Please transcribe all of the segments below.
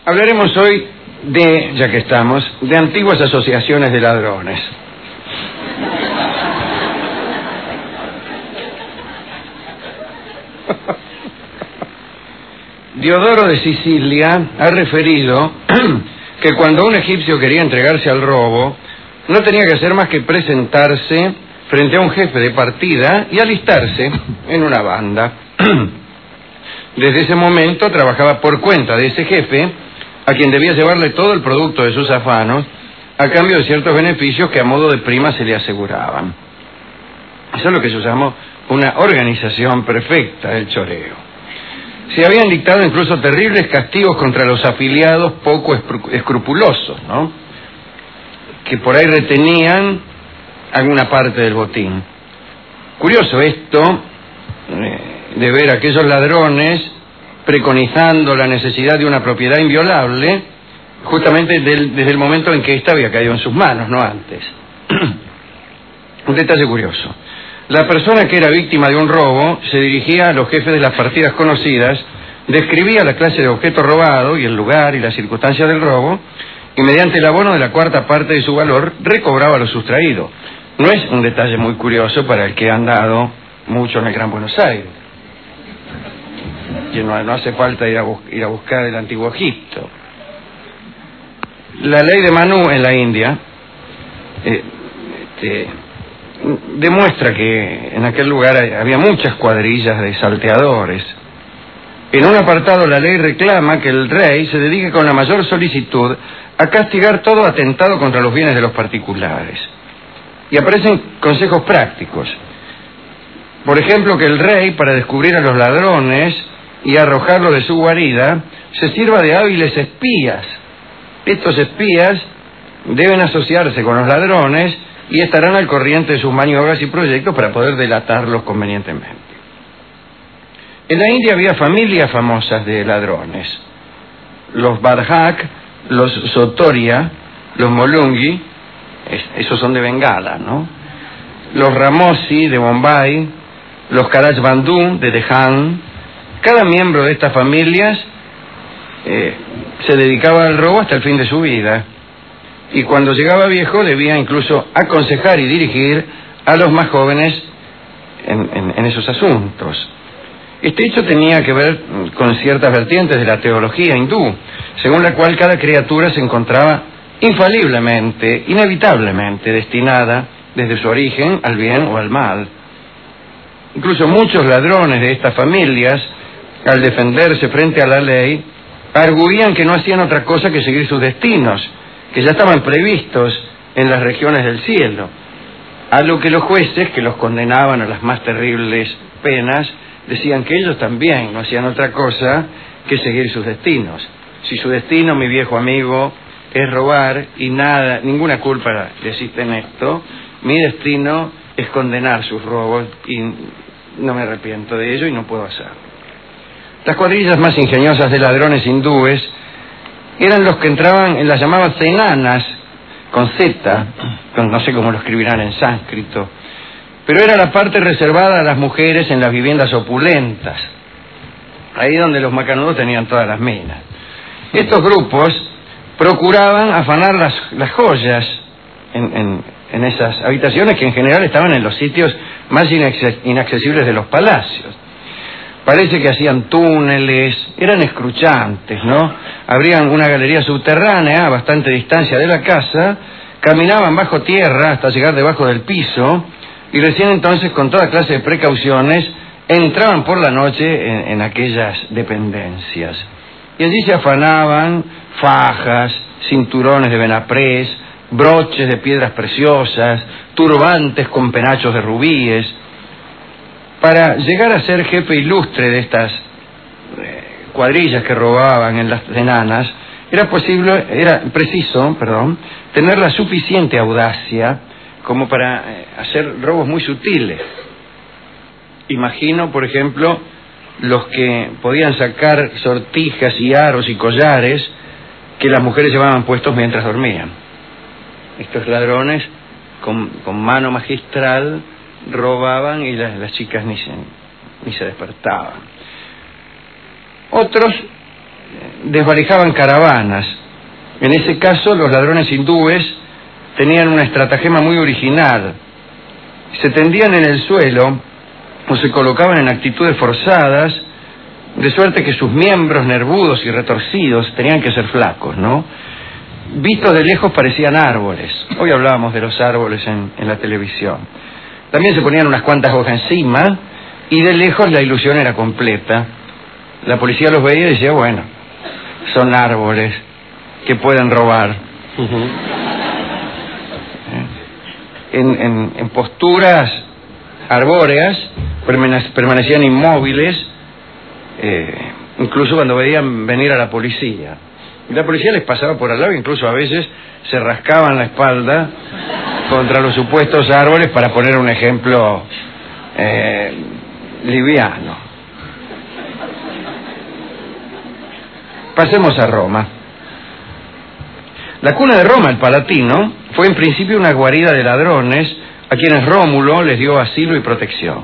Hablaremos hoy de, ya que estamos, de antiguas asociaciones de ladrones. Diodoro de Sicilia ha referido que cuando un egipcio quería entregarse al robo, no tenía que hacer más que presentarse frente a un jefe de partida y alistarse en una banda. Desde ese momento trabajaba por cuenta de ese jefe, a quien debía llevarle todo el producto de sus afanos, a cambio de ciertos beneficios que a modo de prima se le aseguraban. Eso es lo que se llamó una organización perfecta del choreo. Se habían dictado incluso terribles castigos contra los afiliados poco escrupulosos, ¿no?, que por ahí retenían alguna parte del botín. Curioso esto de ver a aquellos ladrones preconizando la necesidad de una propiedad inviolable justamente desde el momento en que ésta había caído en sus manos, no antes. Un detalle curioso. La persona que era víctima de un robo se dirigía a los jefes de las partidas conocidas, describía la clase de objeto robado y el lugar y las circunstancias del robo, y mediante el abono de la cuarta parte de su valor recobraba lo sustraído. No es un detalle muy curioso para el que ha andado mucho en el Gran Buenos Aires. Que no hace falta ir a buscar el antiguo Egipto. La ley de Manu en la India demuestra que en aquel lugar había muchas cuadrillas de salteadores. En un apartado la ley reclama que el rey se dedique con la mayor solicitud a castigar todo atentado contra los bienes de los particulares. Y aparecen consejos prácticos. Por ejemplo, que el rey, para descubrir a los ladrones y arrojarlos de su guarida, se sirva de hábiles espías. Estos espías deben asociarse con los ladrones y estarán al corriente de sus maniobras y proyectos para poder delatarlos convenientemente. En la India había familias famosas de ladrones. Los Barhak, los Sotoria, los Molungi, esos son de Bengala, ¿no? Los Ramosi de Bombay, los Karaj Bandhu de Dehan. Cada miembro de estas familias se dedicaba al robo hasta el fin de su vida. Y cuando llegaba viejo debía incluso aconsejar y dirigir a los más jóvenes en esos asuntos. Este hecho tenía que ver con ciertas vertientes de la teología hindú, según la cual cada criatura se encontraba infaliblemente, inevitablemente destinada desde su origen al bien o al mal. Incluso muchos ladrones de estas familias, al defenderse frente a la ley, arguían que no hacían otra cosa que seguir sus destinos, que ya estaban previstos en las regiones del cielo, a lo que los jueces, que los condenaban a las más terribles penas, decían que ellos también no hacían otra cosa que seguir sus destinos. Si su destino, mi viejo amigo, es robar y ninguna culpa le existe en esto, mi destino es condenar sus robos y no me arrepiento de ello y no puedo hacerlo. Las cuadrillas más ingeniosas de ladrones hindúes eran los que entraban en las llamadas cenanas, con Z, no sé cómo lo escribirán en sánscrito, pero era la parte reservada a las mujeres en las viviendas opulentas, ahí donde los macanudos tenían todas las minas. Estos grupos procuraban afanar las joyas en esas habitaciones que en general estaban en los sitios más inaccesibles de los palacios. Parece que hacían túneles, eran escruchantes, ¿no? Abrían una galería subterránea a bastante distancia de la casa, caminaban bajo tierra hasta llegar debajo del piso y recién entonces, con toda clase de precauciones, entraban por la noche en aquellas dependencias. Y allí se afanaban fajas, cinturones de benaprés, broches de piedras preciosas, turbantes con penachos de rubíes. Para llegar a ser jefe ilustre de estas cuadrillas que robaban en las enanas, era preciso tener la suficiente audacia como para hacer robos muy sutiles. Imagino, por ejemplo, los que podían sacar sortijas y aros y collares que las mujeres llevaban puestos mientras dormían. Estos ladrones, con mano magistral, robaban y las chicas ni se despertaban. Otros desvalijaban caravanas. En ese caso, los ladrones hindúes tenían una estratagema muy original. Se tendían en el suelo o se colocaban en actitudes forzadas, de suerte que sus miembros nervudos y retorcidos tenían que ser flacos, ¿no? Vistos de lejos parecían árboles. Hoy hablábamos de los árboles en la televisión. También se ponían unas cuantas hojas encima y de lejos la ilusión era completa. La policía los veía y decía, bueno, son árboles que pueden robar. En posturas arbóreas permanecían inmóviles, incluso cuando veían venir a la policía. Y la policía les pasaba por al lado, incluso a veces se rascaban la espalda contra los supuestos árboles, para poner un ejemplo liviano. Pasemos a Roma. La cuna de Roma, el Palatino, fue en principio una guarida de ladrones a quienes Rómulo les dio asilo y protección.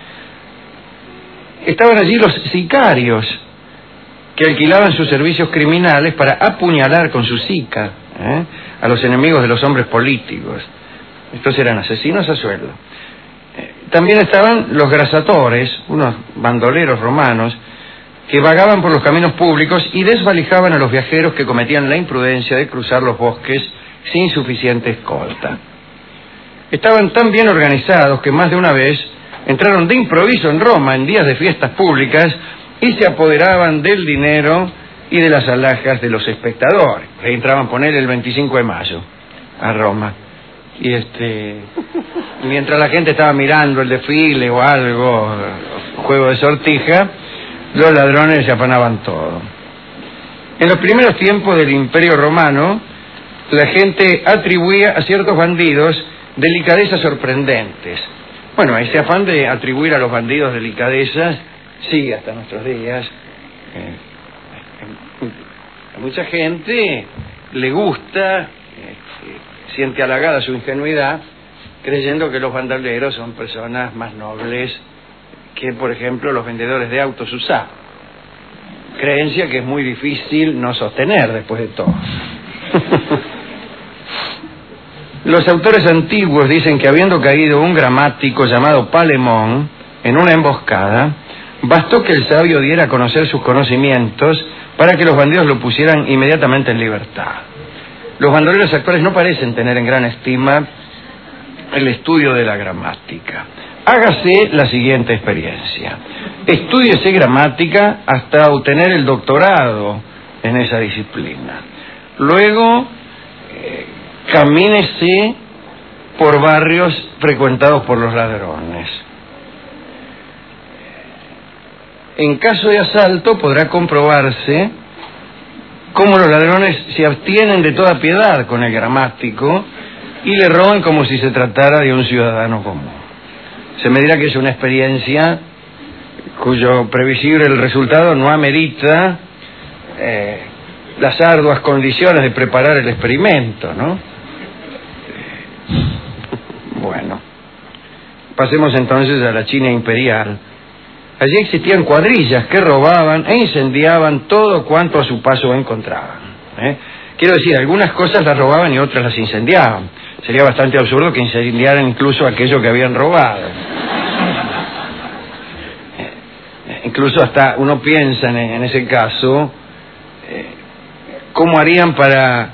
Estaban allí los sicarios, que alquilaban sus servicios criminales para apuñalar con su sica a los enemigos de los hombres políticos. Estos eran asesinos a sueldo. También estaban los grasatores, unos bandoleros romanos, que vagaban por los caminos públicos y desvalijaban a los viajeros que cometían la imprudencia de cruzar los bosques sin suficiente escolta. Estaban tan bien organizados que más de una vez entraron de improviso en Roma en días de fiestas públicas y se apoderaban del dinero y de las alhajas de los espectadores. Entraban, poner el 25 de mayo a Roma. Y mientras la gente estaba mirando el desfile o algo, juego de sortija, los ladrones se afanaban todo. En los primeros tiempos del Imperio Romano, la gente atribuía a ciertos bandidos delicadezas sorprendentes. Bueno, ese afán de atribuir a los bandidos delicadezas sigue hasta nuestros días. A mucha gente le gusta, siente halagada su ingenuidad, creyendo que los bandoleros son personas más nobles que, por ejemplo, los vendedores de autos usados. Creencia que es muy difícil no sostener después de todo. Los autores antiguos dicen que, habiendo caído un gramático llamado Palemón en una emboscada, bastó que el sabio diera a conocer sus conocimientos para que los bandidos lo pusieran inmediatamente en libertad. Los bandoleros actuales no parecen tener en gran estima el estudio de la gramática. Hágase la siguiente experiencia. Estúdiese gramática hasta obtener el doctorado en esa disciplina. Luego, camínese por barrios frecuentados por los ladrones. En caso de asalto podrá comprobarse cómo los ladrones se abstienen de toda piedad con el gramático y le roban como si se tratara de un ciudadano común. Se me dirá que es una experiencia cuyo previsible resultado no amerita las arduas condiciones de preparar el experimento, ¿no? Bueno, pasemos entonces a la China imperial. Allí existían cuadrillas que robaban e incendiaban todo cuanto a su paso encontraban. Quiero decir, algunas cosas las robaban y otras las incendiaban. Sería bastante absurdo que incendiaran incluso aquello que habían robado. Incluso hasta uno piensa en ese caso, ¿cómo harían para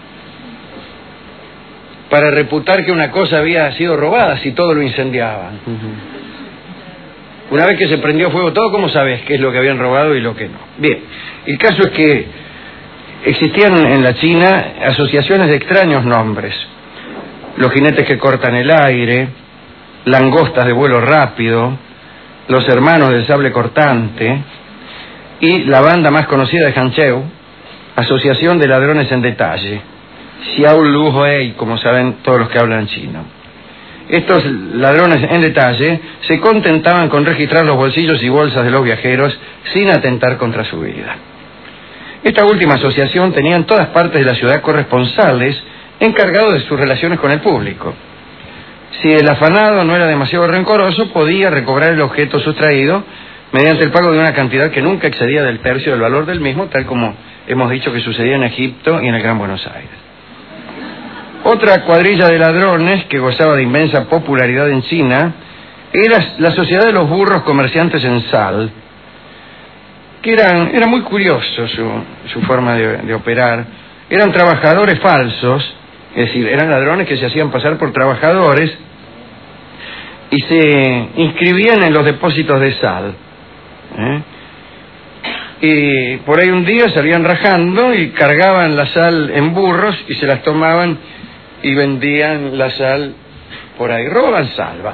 reputar que una cosa había sido robada si todo lo incendiaban? Una vez que se prendió fuego todo, ¿cómo sabes qué es lo que habían robado y lo que no? Bien, el caso es que existían en la China asociaciones de extraños nombres. Los jinetes que cortan el aire, langostas de vuelo rápido, los hermanos del sable cortante y la banda más conocida de Hancheu, Asociación de Ladrones en Detalle, Xiao Lu Huei, como saben todos los que hablan chino. Estos ladrones en detalle se contentaban con registrar los bolsillos y bolsas de los viajeros sin atentar contra su vida. Esta última asociación tenía en todas partes de la ciudad corresponsales encargados de sus relaciones con el público. Si el afanado no era demasiado rencoroso, podía recobrar el objeto sustraído mediante el pago de una cantidad que nunca excedía del tercio del valor del mismo, tal como hemos dicho que sucedía en Egipto y en el Gran Buenos Aires. Otra cuadrilla de ladrones que gozaba de inmensa popularidad en China era la Sociedad de los Burros Comerciantes en Sal, que era muy curioso su forma de operar. Eran trabajadores falsos, es decir, eran ladrones que se hacían pasar por trabajadores y se inscribían en los depósitos de sal. Y por ahí un día salían rajando y cargaban la sal en burros y se las tomaban y vendían la sal por ahí. Roban sal, va.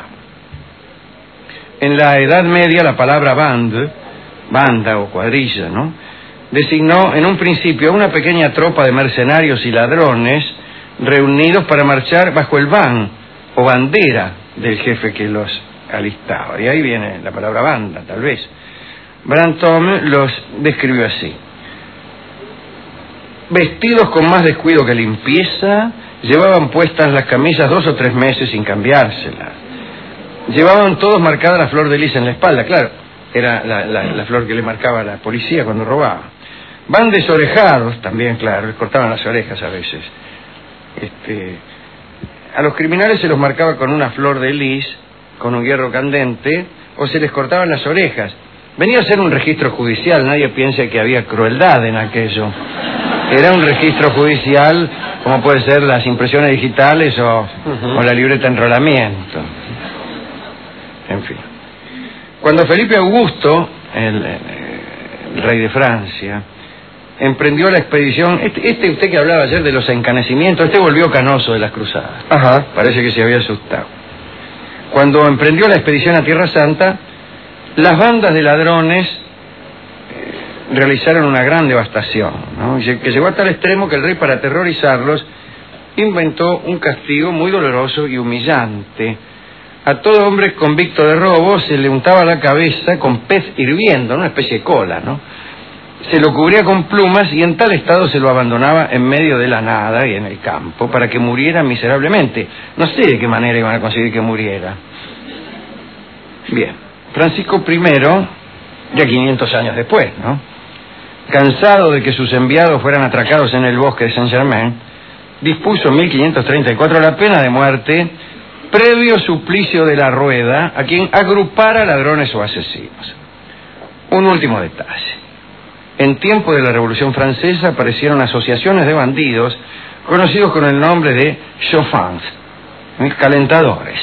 En la Edad Media la palabra banda o cuadrilla, ¿no?, designó en un principio a una pequeña tropa de mercenarios y ladrones reunidos para marchar bajo el ban o bandera del jefe que los alistaba. Y ahí viene la palabra banda, tal vez. Brantôme los describió así: vestidos con más descuido que limpieza, llevaban puestas las camisas 2 o 3 meses sin cambiárselas. Llevaban todos marcada la flor de lis en la espalda, claro, era la flor que le marcaba a la policía cuando robaba. Van desorejados también, claro, les cortaban las orejas a veces. A los criminales se los marcaba con una flor de lis, con un hierro candente, o se les cortaban las orejas. Venía a ser un registro judicial, nadie piensa que había crueldad en aquello. Era un registro judicial, como puede ser las impresiones digitales o la libreta de enrolamiento. En fin. Cuando Felipe Augusto, el rey de Francia, emprendió la expedición, usted que hablaba ayer de los encanecimientos, volvió canoso de las cruzadas. Ajá. Parece que se había asustado. Cuando emprendió la expedición a Tierra Santa, las bandas de ladrones realizaron una gran devastación, ¿no?, que llegó a tal extremo que el rey, para aterrorizarlos, inventó un castigo muy doloroso y humillante. A todo hombre convicto de robo se le untaba la cabeza con pez hirviendo, una especie de cola, ¿no? Se lo cubría con plumas y en tal estado se lo abandonaba en medio de la nada y en el campo para que muriera miserablemente. No sé de qué manera iban a conseguir que muriera. Bien, Francisco I, ya 500 años después, ¿no?, cansado de que sus enviados fueran atracados en el bosque de Saint-Germain, dispuso en 1534 la pena de muerte previo suplicio de la rueda a quien agrupara ladrones o asesinos. Un último detalle: en tiempo de la Revolución Francesa aparecieron asociaciones de bandidos conocidos con el nombre de chauffants, calentadores,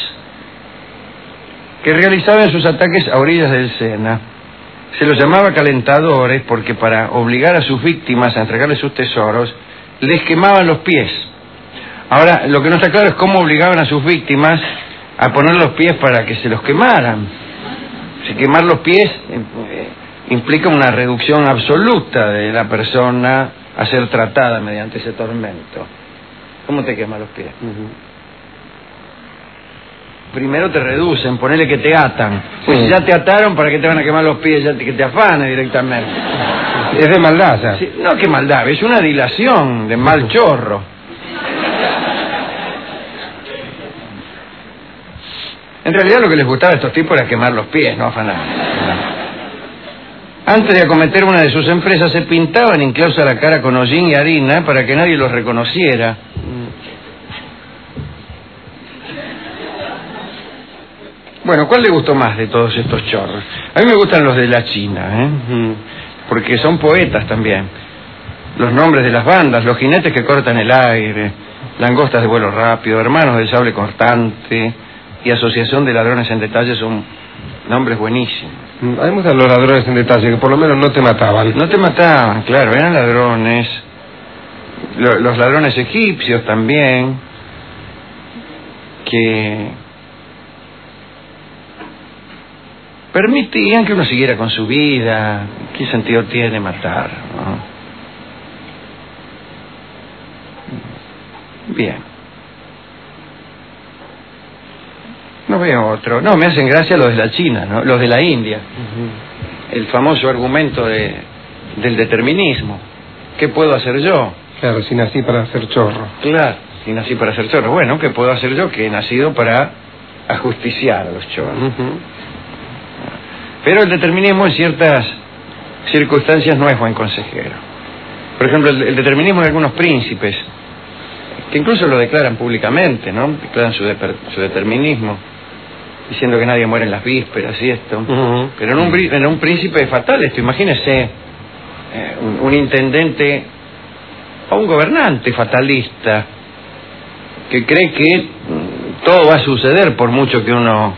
que realizaban sus ataques a orillas del Sena. Se los llamaba calentadores porque, para obligar a sus víctimas a entregarles sus tesoros, les quemaban los pies. Ahora, lo que no está claro es cómo obligaban a sus víctimas a poner los pies para que se los quemaran. Si quemar los pies implica una reducción absoluta de la persona a ser tratada mediante ese tormento. ¿Cómo te queman los pies? Primero te reducen, ponele que te atan. Pues si ya te ataron, ¿para qué te van a quemar los pies? Ya que te afanes directamente. Es de maldad, ¿sabes? Sí, no, qué maldad, es una dilación de mal chorro. En realidad lo que les gustaba a estos tipos era quemar los pies, no afanar. Antes de acometer una de sus empresas se pintaban incluso la cara con hollín y harina para que nadie los reconociera. Bueno, ¿cuál le gustó más de todos estos chorros? A mí me gustan los de la China, porque son poetas también. Los nombres de las bandas: los jinetes que cortan el aire, langostas de vuelo rápido, hermanos del sable cortante y asociación de ladrones en detalle son nombres buenísimos. A mí me gustan los ladrones en detalle, que por lo menos no te mataban. No te mataban, claro, eran ladrones. Los ladrones egipcios también, que permitían que uno siguiera con su vida. ¿Qué sentido tiene matar, no? Bien. No veo otro. No, me hacen gracia los de la China, ¿no? Los de la India. El famoso argumento del determinismo. ¿Qué puedo hacer yo? Claro, si nací para hacer chorro. Claro, si nací para hacer chorro. Bueno, ¿qué puedo hacer yo? Que he nacido para ajusticiar a los chorros. Pero el determinismo en ciertas circunstancias no es buen consejero. Por ejemplo, el determinismo de algunos príncipes, que incluso lo declaran públicamente, ¿no? Declaran su determinismo, diciendo que nadie muere en las vísperas y esto. Pero en un príncipe es fatal esto. Imagínese un intendente o un gobernante fatalista que cree que todo va a suceder por mucho que uno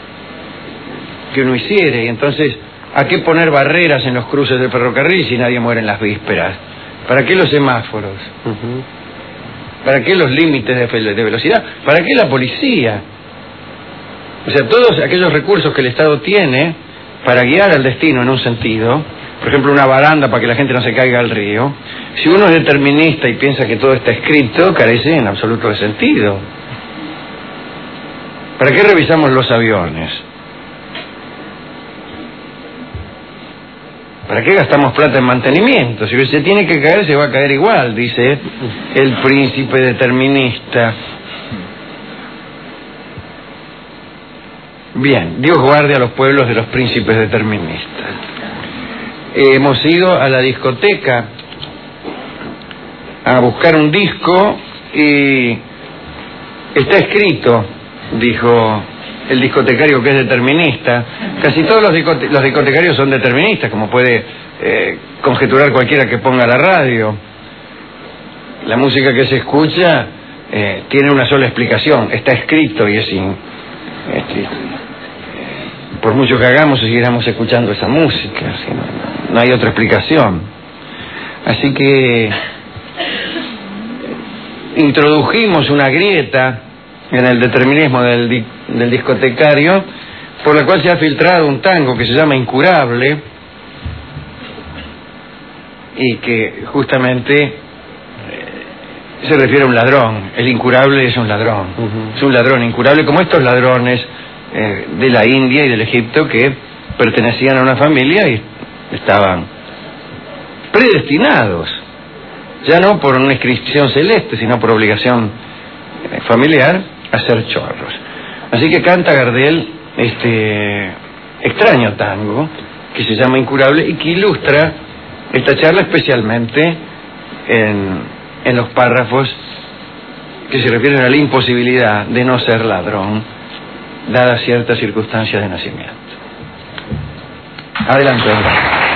hiciere, y entonces ¿a qué poner barreras en los cruces del ferrocarril si nadie muere en las vísperas? ¿Para qué los semáforos? ¿Para qué los límites de velocidad? ¿Para qué la policía? O sea, todos aquellos recursos que el Estado tiene para guiar al destino en un sentido, por ejemplo, una baranda para que la gente no se caiga al río, si uno es determinista y piensa que todo está escrito, carece en absoluto de sentido. ¿Para qué revisamos los aviones? ¿Para qué gastamos plata en mantenimiento? Si se tiene que caer, se va a caer igual, dice el príncipe determinista. Bien, Dios guarde a los pueblos de los príncipes deterministas. Hemos ido a la discoteca a buscar un disco y está escrito, dijo el discotecario que es determinista. Casi todos los discotecarios son deterministas, como puede conjeturar cualquiera que ponga la radio. La música que se escucha tiene una sola explicación, está escrito y es por mucho que hagamos seguiremos escuchando esa música, no hay otra explicación. Así que introdujimos una grieta en el determinismo del discotecario, por la cual se ha filtrado un tango que se llama Incurable, y que justamente se refiere a un ladrón. El incurable es un ladrón, es un ladrón incurable, como estos ladrones de la India y del Egipto que pertenecían a una familia y estaban predestinados, ya no por una inscripción celeste, sino por obligación familiar, a ser chorros. Así que canta Gardel este extraño tango que se llama Incurable y que ilustra esta charla especialmente en los párrafos que se refieren a la imposibilidad de no ser ladrón dadas ciertas circunstancias de nacimiento. Adelante.